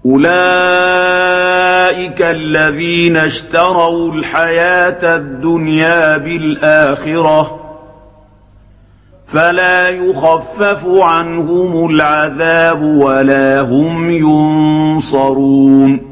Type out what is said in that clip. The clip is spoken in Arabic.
أولئك الذين اشتروا الحياة الدنيا بالآخرة فلا يخفف عنهم العذاب ولا هم ينصرون